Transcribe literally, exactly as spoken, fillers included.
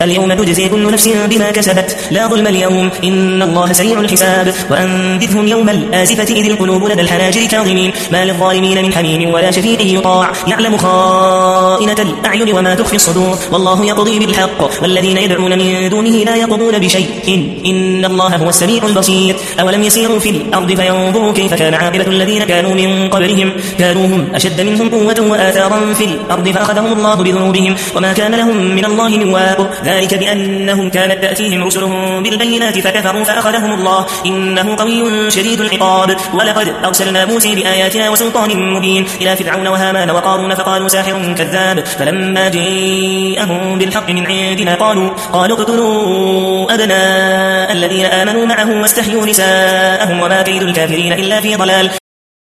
اليوم تجزي كل نفس بما كسبت لا ظلم اليوم إن الله سريع الحساب وأنذرهم يوم الآزفة إذ القلوب لدى الحناجر كاظمين ما للظالمين من حميم ولا شفيع يطاع يعلم خائنة الأعين وما تخفي الصدور والله يقضي بالحق والذين يدعون من دونه لا يقضون بشيء إن, إن الله هو السميع البصير أولم يسيروا في الأرض فينظروا كيف كان عاقبة الذين كانوا من قبلهم كانوا هم أشد منهم قوة وآثارا في الأرض فأخذهم الله بذنوبهم وما كان لهم من الله من واق ذلك بأنهم كانت تأتيهم رسلهم بالبينات فكفروا فأخذهم الله إنه قوي شديد العقاب ولقد أرسلنا موسى بآياتنا وسلطان مبين إلى فرعون وهامان وقارون فقالوا ساحر كذاب فلما جاءهم بالحق من عندنا قالوا قالوا اقتلوا أبناء الذين آمنوا معه واستحيوا نساءهم وما كيد الكافرين إلا في ضلال